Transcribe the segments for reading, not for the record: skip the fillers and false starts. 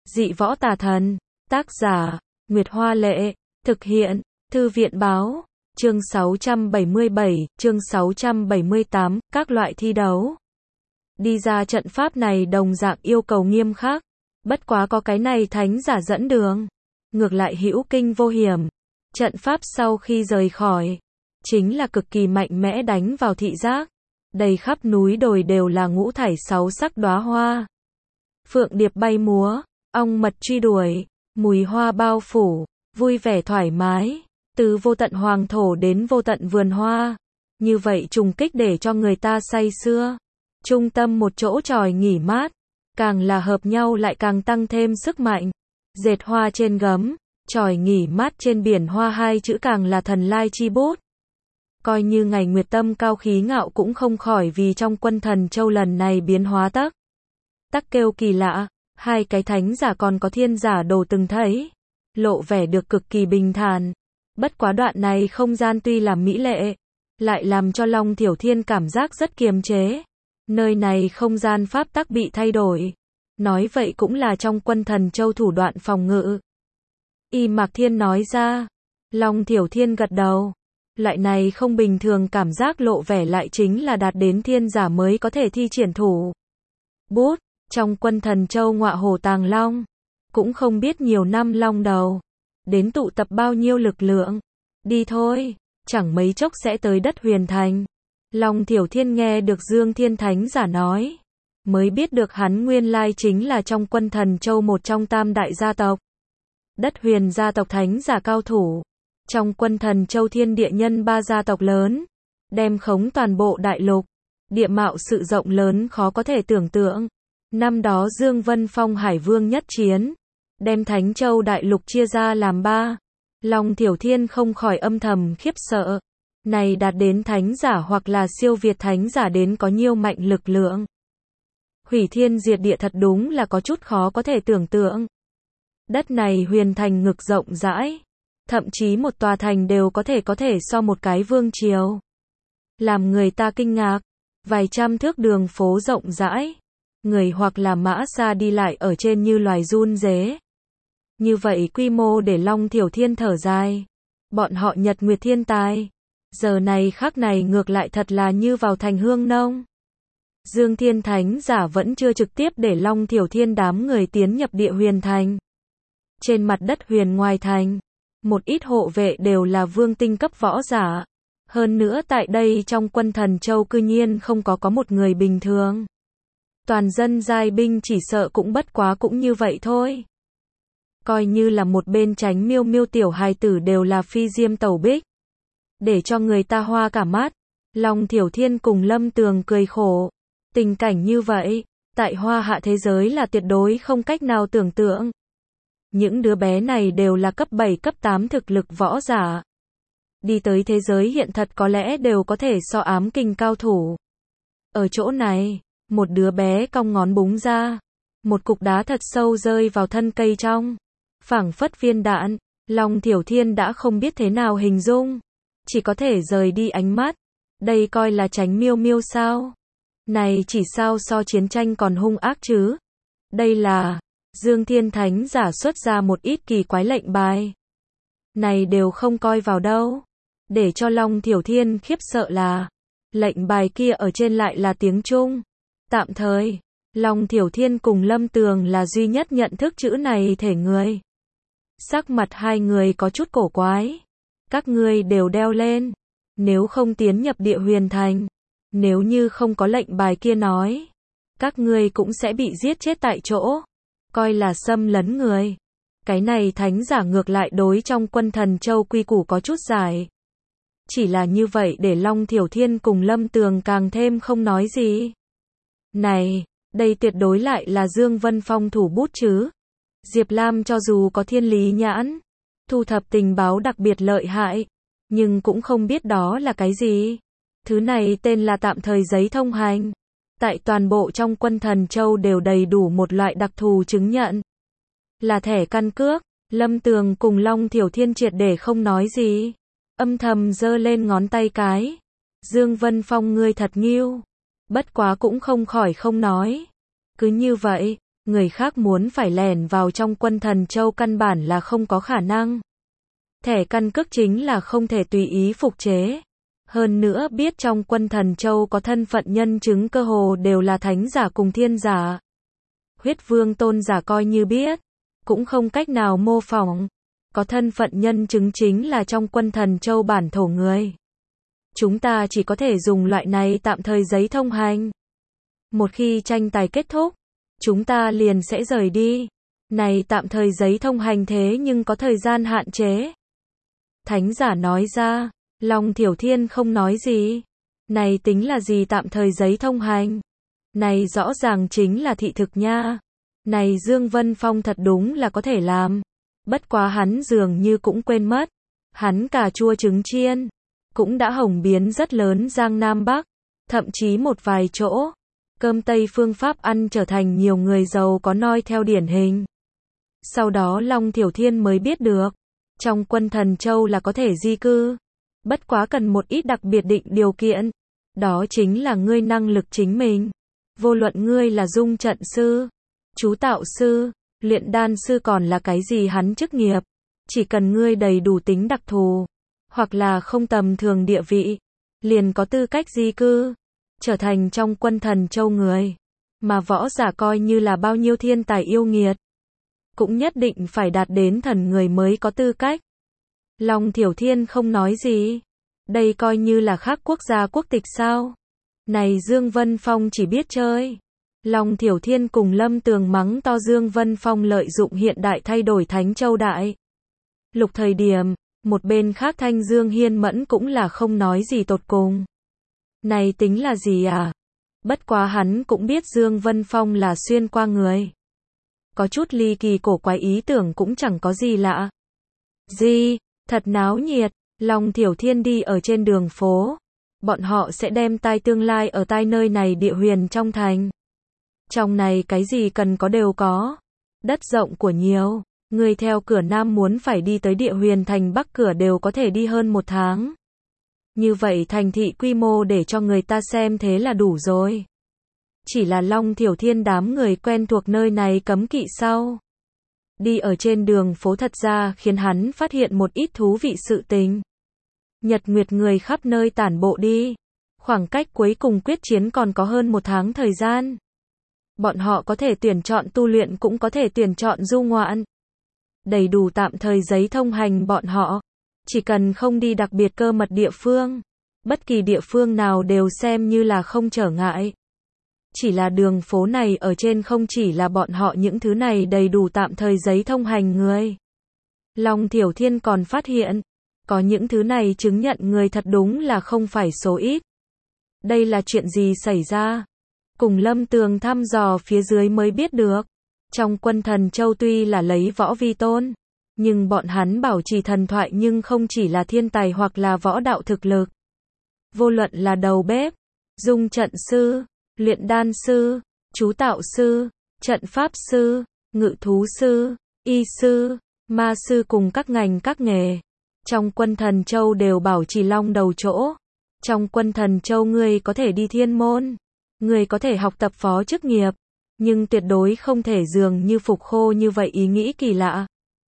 Dị võ tà thần. Tác giả, Nguyệt Hoa Lệ. Thực hiện, Thư viện Báo. Chương 677, chương 678, các loại thi đấu. Đi ra trận pháp này đồng dạng yêu cầu nghiêm khắc. Bất quá có cái này thánh giả dẫn đường. Ngược lại hữu kinh vô hiểm. Trận pháp sau khi rời khỏi, chính là cực kỳ mạnh mẽ đánh vào thị giác. Đầy khắp núi đồi đều là ngũ thải sáu sắc đóa hoa. Phượng điệp bay múa, ong mật truy đuổi, mùi hoa bao phủ, vui vẻ thoải mái. Từ vô tận hoàng thổ đến vô tận vườn hoa. Như vậy trùng kích để cho người ta say sưa. Trung tâm một chỗ chòi nghỉ mát. Càng là hợp nhau lại càng tăng thêm sức mạnh. Dệt hoa trên gấm, chòi nghỉ mát trên biển hoa, hai chữ càng là thần lai chi bút. Coi như ngày Nguyệt Tâm cao khí ngạo cũng không khỏi vì trong Quân Thần Châu lần này biến hóa tắc kêu kỳ lạ. Hai cái thánh giả còn có thiên giả đồ từng thấy. Lộ vẻ được cực kỳ bình thản. Bất quá đoạn này không gian tuy là mỹ lệ, lại làm cho Long Thiểu Thiên cảm giác rất kiềm chế. Nơi này không gian pháp tắc bị thay đổi. Nói vậy cũng là trong Quân Thần Châu thủ đoạn phòng ngự. Y Mạc Thiên nói ra. Long Thiểu Thiên gật đầu. Loại này không bình thường cảm giác lộ vẻ lại chính là đạt đến thiên giả mới có thể thi triển thủ bút. Trong Quân Thần Châu ngọa hổ tàng long, cũng không biết nhiều năm long đầu, đến tụ tập bao nhiêu lực lượng. Đi thôi, chẳng mấy chốc sẽ tới đất Huyền Thành. Long Thiểu Thiên nghe được Dương Thiên Thánh giả nói, mới biết được hắn nguyên lai chính là trong Quân Thần Châu một trong tam đại gia tộc. Đất Huyền gia tộc thánh giả cao thủ. Trong Quân Thần Châu thiên địa nhân ba gia tộc lớn, đem khống toàn bộ đại lục. Địa mạo sự rộng lớn khó có thể tưởng tượng. Năm đó Dương Vân Phong Hải Vương nhất chiến, đem Thánh Châu đại lục chia ra làm ba. Long Thiểu Thiên không khỏi âm thầm khiếp sợ. Này đạt đến thánh giả hoặc là siêu việt thánh giả đến có nhiêu mạnh lực lượng. Hủy thiên diệt địa thật đúng là có chút khó có thể tưởng tượng. Đất này Huyền Thành ngực rộng rãi. Thậm chí một tòa thành đều có thể so một cái vương triều. Làm người ta kinh ngạc. Vài trăm thước đường phố rộng rãi. Người hoặc là mã xa đi lại ở trên như loài run rế. Như vậy quy mô để Long Thiểu Thiên thở dài. Bọn họ Nhật Nguyệt thiên tài. Giờ này khắc này ngược lại thật là như vào thành hương nông. Dương Thiên Thánh giả vẫn chưa trực tiếp để Long Thiểu Thiên đám người tiến nhập địa Huyền Thành. Trên mặt đất Huyền ngoài thành, một ít hộ vệ đều là vương tinh cấp võ giả. Hơn nữa tại đây trong Quân Thần Châu cư nhiên không có một người bình thường. Toàn dân giai binh chỉ sợ cũng bất quá cũng như vậy thôi. Coi như là một bên Tránh Miêu Miêu tiểu hài tử đều là phi diêm tẩu bích. Để cho người ta hoa cả mắt. Long Thiểu Thiên cùng Lâm Tường cười khổ. Tình cảnh như vậy, tại Hoa Hạ thế giới là tuyệt đối không cách nào tưởng tượng. Những đứa bé này đều là cấp 7 cấp 8 thực lực võ giả. Đi tới thế giới hiện thật có lẽ đều có thể so ám kình cao thủ. Ở chỗ này, một đứa bé cong ngón búng ra. Một cục đá thật sâu rơi vào thân cây trong. Phảng phất viên đạn. Long Thiểu Thiên đã không biết thế nào hình dung. Chỉ có thể rời đi ánh mắt. Đây coi là Tránh Miêu Miêu sao? Này chỉ sao so chiến tranh còn hung ác chứ? Đây là Dương Thiên Thánh giả xuất ra một ít kỳ quái lệnh bài. Này đều không coi vào đâu. Để cho Long Thiểu Thiên khiếp sợ là lệnh bài kia ở trên lại là tiếng Trung. Tạm thời, Long Thiểu Thiên cùng Lâm Tường là duy nhất nhận thức chữ này thể người. Sắc mặt hai người có chút cổ quái. Các ngươi đều đeo lên. Nếu không tiến nhập địa Huyền Thành, nếu như không có lệnh bài kia nói, các ngươi cũng sẽ bị giết chết tại chỗ. Coi là xâm lấn người. Cái này thánh giả ngược lại đối trong Quân Thần Châu quy củ có chút giải. Chỉ là như vậy để Long Thiểu Thiên cùng Lâm Tường càng thêm không nói gì. Này, đây tuyệt đối lại là Dương Vân Phong thủ bút chứ. Diệp Lam cho dù có thiên lý nhãn, thu thập tình báo đặc biệt lợi hại, nhưng cũng không biết đó là cái gì. Thứ này tên là tạm thời giấy thông hành. Tại toàn bộ trong Quân Thần Châu đều đầy đủ một loại đặc thù chứng nhận. Là thẻ căn cước. Lâm Tường cùng Long Thiểu Thiên triệt để không nói gì. Âm thầm giơ lên ngón tay cái. Dương Vân Phong ngươi thật nghiêu. Bất quá cũng không khỏi không nói. Cứ như vậy, Người khác muốn phải lẻn vào trong Quân Thần Châu căn bản là không có khả năng. Thẻ căn cước chính là không thể tùy ý phục chế. Hơn nữa biết trong Quân Thần Châu có thân phận nhân chứng cơ hồ đều là thánh giả cùng thiên giả. Huyết vương tôn giả coi như biết, cũng không cách nào mô phỏng. Có thân phận nhân chứng chính là trong Quân Thần Châu bản thổ người. Chúng ta chỉ có thể dùng loại này tạm thời giấy thông hành. Một khi tranh tài kết thúc, chúng ta liền sẽ rời đi. Này tạm thời giấy thông hành thế nhưng có thời gian hạn chế. Thánh giả nói ra, Long Thiểu Thiên không nói gì. Này tính là gì tạm thời giấy thông hành? Này rõ ràng chính là thị thực nha. Này Dương Vân Phong thật đúng là có thể làm. Bất quá hắn dường như cũng quên mất. Hắn cà chua trứng chiên cũng đã hồng biến rất lớn Giang Nam Bắc, thậm chí một vài chỗ. Cơm Tây phương pháp ăn trở thành nhiều người giàu có noi theo điển hình. Sau đó Long Thiểu Thiên mới biết được, trong Quân Thần Châu là có thể di cư. Bất quá cần một ít đặc biệt định điều kiện. Đó chính là ngươi năng lực chính mình. Vô luận ngươi là dung trận sư, chú tạo sư, luyện đan sư còn là cái gì hắn chức nghiệp. Chỉ cần ngươi đầy đủ tính đặc thù, hoặc là không tầm thường địa vị, liền có tư cách di cư, trở thành trong Quân Thần Châu người. Mà võ giả coi như là bao nhiêu thiên tài yêu nghiệt, cũng nhất định phải đạt đến thần người mới có tư cách. Long Thiểu Thiên không nói gì. Đây coi như là khác quốc gia quốc tịch sao? Này Dương Vân Phong chỉ biết chơi. Long Thiểu Thiên cùng Lâm Tường mắng to Dương Vân Phong lợi dụng hiện đại thay đổi Thánh Châu Đại Lục thời điểm. Một bên khác Thanh Dương Hiên Mẫn cũng là không nói gì tột cùng. Này tính là gì à? Bất quá hắn cũng biết Dương Vân Phong là xuyên qua người. Có chút ly kỳ cổ quái ý tưởng cũng chẳng có gì lạ. Gì? Thật náo nhiệt. Long Thiểu Thiên đi ở trên đường phố. Bọn họ sẽ đem tai tương lai ở tai nơi này địa huyền trong thành. Trong này cái gì cần có đều có. Đất rộng của nhiều. Người theo cửa Nam muốn phải đi tới địa huyền thành Bắc cửa đều có thể đi hơn 1 tháng. Như vậy thành thị quy mô để cho người ta xem thế là đủ rồi. Chỉ là Long Thiểu Thiên đám người quen thuộc nơi này cấm kỵ sau. Đi ở trên đường phố thật ra khiến hắn phát hiện một ít thú vị sự tình. Nhật Nguyệt người khắp nơi tản bộ đi. Khoảng cách cuối cùng quyết chiến còn có hơn 1 tháng thời gian. Bọn họ có thể tuyển chọn tu luyện cũng có thể tuyển chọn du ngoạn. Đầy đủ tạm thời giấy thông hành bọn họ. Chỉ cần không đi đặc biệt cơ mật địa phương. Bất kỳ địa phương nào đều xem như là không trở ngại. Chỉ là đường phố này ở trên không chỉ là bọn họ những thứ này đầy đủ tạm thời giấy thông hành người. Long Thiểu Thiên còn phát hiện, có những thứ này chứng nhận người thật đúng là không phải số ít. Đây là chuyện gì xảy ra? Cùng Lâm Tường thăm dò phía dưới mới biết được. Trong Quân Thần Châu tuy là lấy võ vi tôn, nhưng bọn hắn bảo trì thần thoại nhưng không chỉ là thiên tài hoặc là võ đạo thực lực. Vô luận là đầu bếp, dung trận sư, luyện đan sư, chú tạo sư, trận pháp sư, ngự thú sư, y sư, ma sư cùng các ngành các nghề. Trong Quân Thần Châu đều bảo trì long đầu chỗ. Trong Quân Thần Châu ngươi có thể đi thiên môn, ngươi có thể học tập phó chức nghiệp, nhưng tuyệt đối không thể dường như Phục Khô như vậy ý nghĩ kỳ lạ.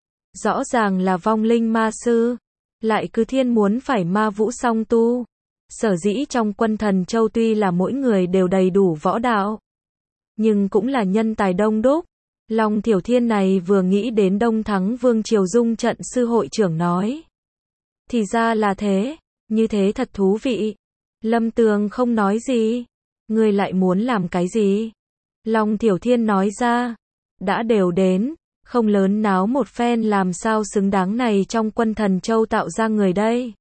Rõ ràng là vong linh ma sư, lại cứ thiên muốn phải ma vũ song tu. Sở dĩ trong Quân Thần Châu tuy là mỗi người đều đầy đủ võ đạo, nhưng cũng là nhân tài đông đúc. Long Thiểu Thiên này vừa nghĩ đến Đông Thắng Vương Triều Dung trận sư hội trưởng nói. Thì ra là thế, như thế thật thú vị. Lâm Tường không nói gì. Ngươi lại muốn làm cái gì? Long Thiểu Thiên nói ra. Đã đều đến, không lớn náo một phen làm sao xứng đáng này trong Quân Thần Châu tạo ra người đây.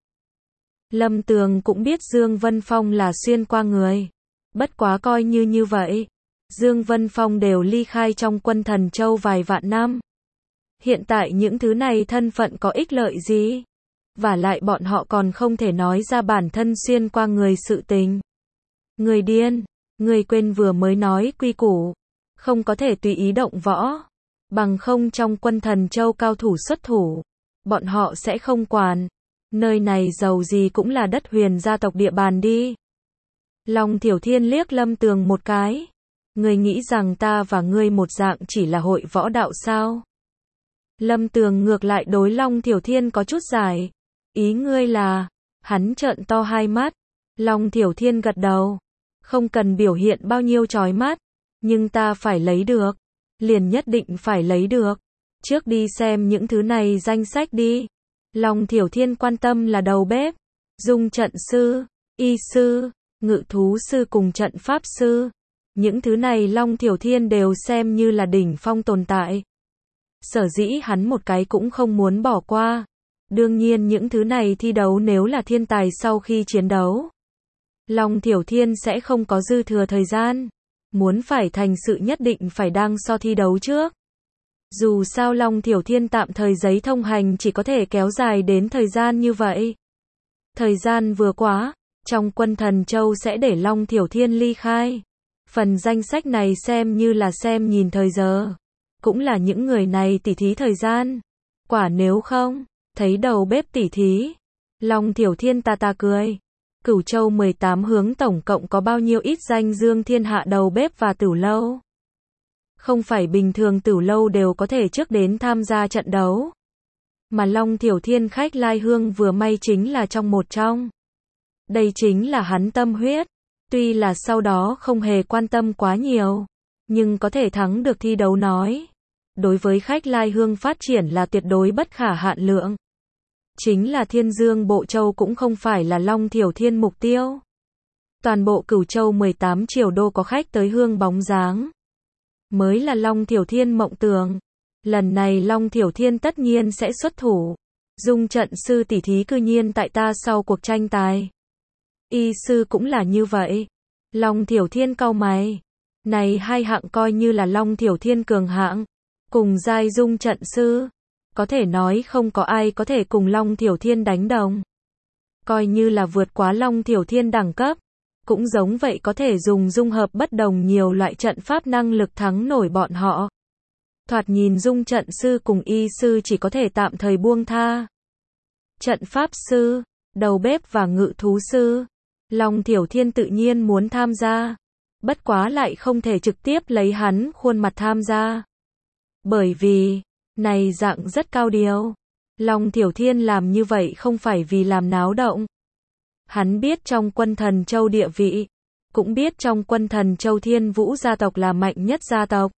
Lâm Tường cũng biết Dương Vân Phong là xuyên qua người. Bất quá coi như vậy. Dương Vân Phong đều ly khai trong Quân Thần Châu vài vạn năm. Hiện tại những thứ này thân phận có ích lợi gì? Vả lại bọn họ còn không thể nói ra bản thân xuyên qua người sự tình. Người điên, người quên vừa mới nói quy củ. Không có thể tùy ý động võ. Bằng không trong Quân Thần Châu cao thủ xuất thủ. Bọn họ sẽ không quản. Nơi này giàu gì cũng là đất huyền gia tộc địa bàn đi. Long Thiểu Thiên liếc Lâm Tường một cái. Ngươi nghĩ rằng ta và ngươi một dạng chỉ là hội võ đạo sao? Lâm Tường ngược lại đối Long Thiểu Thiên có chút giải. Ý ngươi là, hắn trợn to hai mắt. Long Thiểu Thiên gật đầu. Không cần biểu hiện bao nhiêu chói mắt, nhưng ta phải lấy được. Liền nhất định phải lấy được. Trước đi xem những thứ này danh sách đi. Long Thiểu Thiên quan tâm là đầu bếp, dung trận sư, y sư, ngự thú sư cùng trận pháp sư. Những thứ này Long Thiểu Thiên đều xem như là đỉnh phong tồn tại. Sở dĩ hắn một cái cũng không muốn bỏ qua. Đương nhiên những thứ này thi đấu nếu là thiên tài sau khi chiến đấu, Long Thiểu Thiên sẽ không có dư thừa thời gian. Muốn phải thành sự nhất định phải đang so thi đấu trước. Dù sao Long Thiểu Thiên tạm thời giấy thông hành chỉ có thể kéo dài đến thời gian như vậy. Thời gian vừa quá, trong quân Thần Châu sẽ để Long Thiểu Thiên ly khai. Phần danh sách này xem như là xem nhìn thời giờ. Cũng là những người này tỉ thí thời gian. Quả nếu không, thấy đầu bếp tỉ thí. Long Thiểu Thiên ta cười. Cửu Châu 18 hướng tổng cộng có bao nhiêu ít danh dương thiên hạ đầu bếp và tửu lâu. Không phải bình thường tửu lâu đều có thể trước đến tham gia trận đấu. Mà Long Thiểu Thiên khách lai hương vừa may chính là trong một trong. Đây chính là hắn tâm huyết. Tuy là sau đó không hề quan tâm quá nhiều, nhưng có thể thắng được thi đấu nói. Đối với khách lai hương phát triển là tuyệt đối bất khả hạn lượng. Chính là Thiên Dương Bộ Châu cũng không phải là Long Thiểu Thiên mục tiêu. Toàn bộ Cửu Châu 18 triều đô có khách tới hương bóng dáng. Mới là Long Thiểu Thiên mộng tưởng. Lần này Long Thiểu Thiên tất nhiên sẽ xuất thủ. Dung trận sư tỷ thí cư nhiên tại ta sau cuộc tranh tài. Y sư cũng là như vậy. Long Thiểu Thiên cau mày. Này hai hạng coi như là Long Thiểu Thiên cường hạng. Cùng giai dung trận sư. Có thể nói không có ai có thể cùng Long Thiểu Thiên đánh đồng. Coi như là vượt quá Long Thiểu Thiên đẳng cấp. Cũng giống vậy có thể dùng dung hợp bất đồng nhiều loại trận pháp năng lực thắng nổi bọn họ. Thoạt nhìn dung trận sư cùng y sư chỉ có thể tạm thời buông tha. Trận pháp sư, đầu bếp và ngự thú sư. Long Thiểu Thiên tự nhiên muốn tham gia. Bất quá lại không thể trực tiếp lấy hắn khuôn mặt tham gia. Bởi vì, này dạng rất cao điều. Long Thiểu Thiên làm như vậy không phải vì làm náo động. Hắn biết trong quân Thần Châu địa vị. Cũng biết trong quân Thần Châu Thiên Vũ gia tộc là mạnh nhất gia tộc.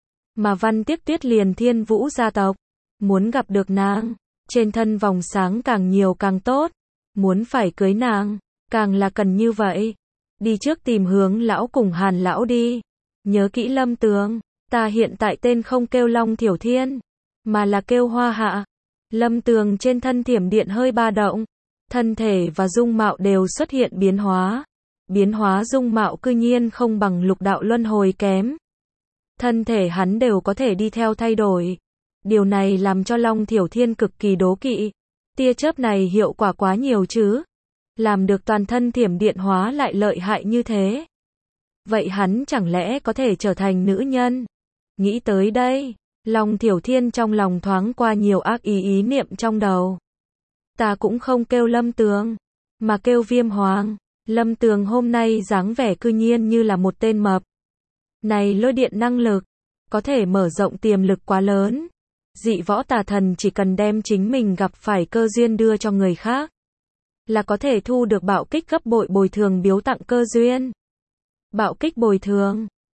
Mà Văn Tiếc Tuyết liền Thiên Vũ gia tộc. Muốn gặp được nàng, trên thân vòng sáng càng nhiều càng tốt. Muốn phải cưới nàng, càng là cần như vậy. Đi trước tìm Hướng lão cùng Hàn lão đi. Nhớ kỹ Lâm Tường, ta hiện tại tên không kêu Long Thiểu Thiên, mà là kêu Hoa Hạ. Lâm Tường trên thân thiểm điện hơi ba động. Thân thể và dung mạo đều xuất hiện biến hóa. Biến hóa dung mạo cư nhiên không bằng lục đạo luân hồi kém. Thân thể hắn đều có thể đi theo thay đổi. Điều này làm cho Long Thiểu Thiên cực kỳ đố kỵ. Tia chớp này hiệu quả quá nhiều chứ. Làm được toàn thân thiểm điện hóa lại lợi hại như thế. Vậy hắn chẳng lẽ có thể trở thành nữ nhân? Nghĩ tới đây, Long Thiểu Thiên trong lòng thoáng qua nhiều ác ý niệm trong đầu. Ta cũng không kêu Lâm Tường, mà kêu Viêm Hoàng. Lâm Tường hôm nay dáng vẻ cư nhiên như là một tên mập. Này lôi điện năng lực, có thể mở rộng tiềm lực quá lớn. Dị võ tà thần chỉ cần đem chính mình gặp phải cơ duyên đưa cho người khác, là có thể thu được bạo kích gấp bội bồi thường biếu tặng cơ duyên. Bạo kích bồi thường,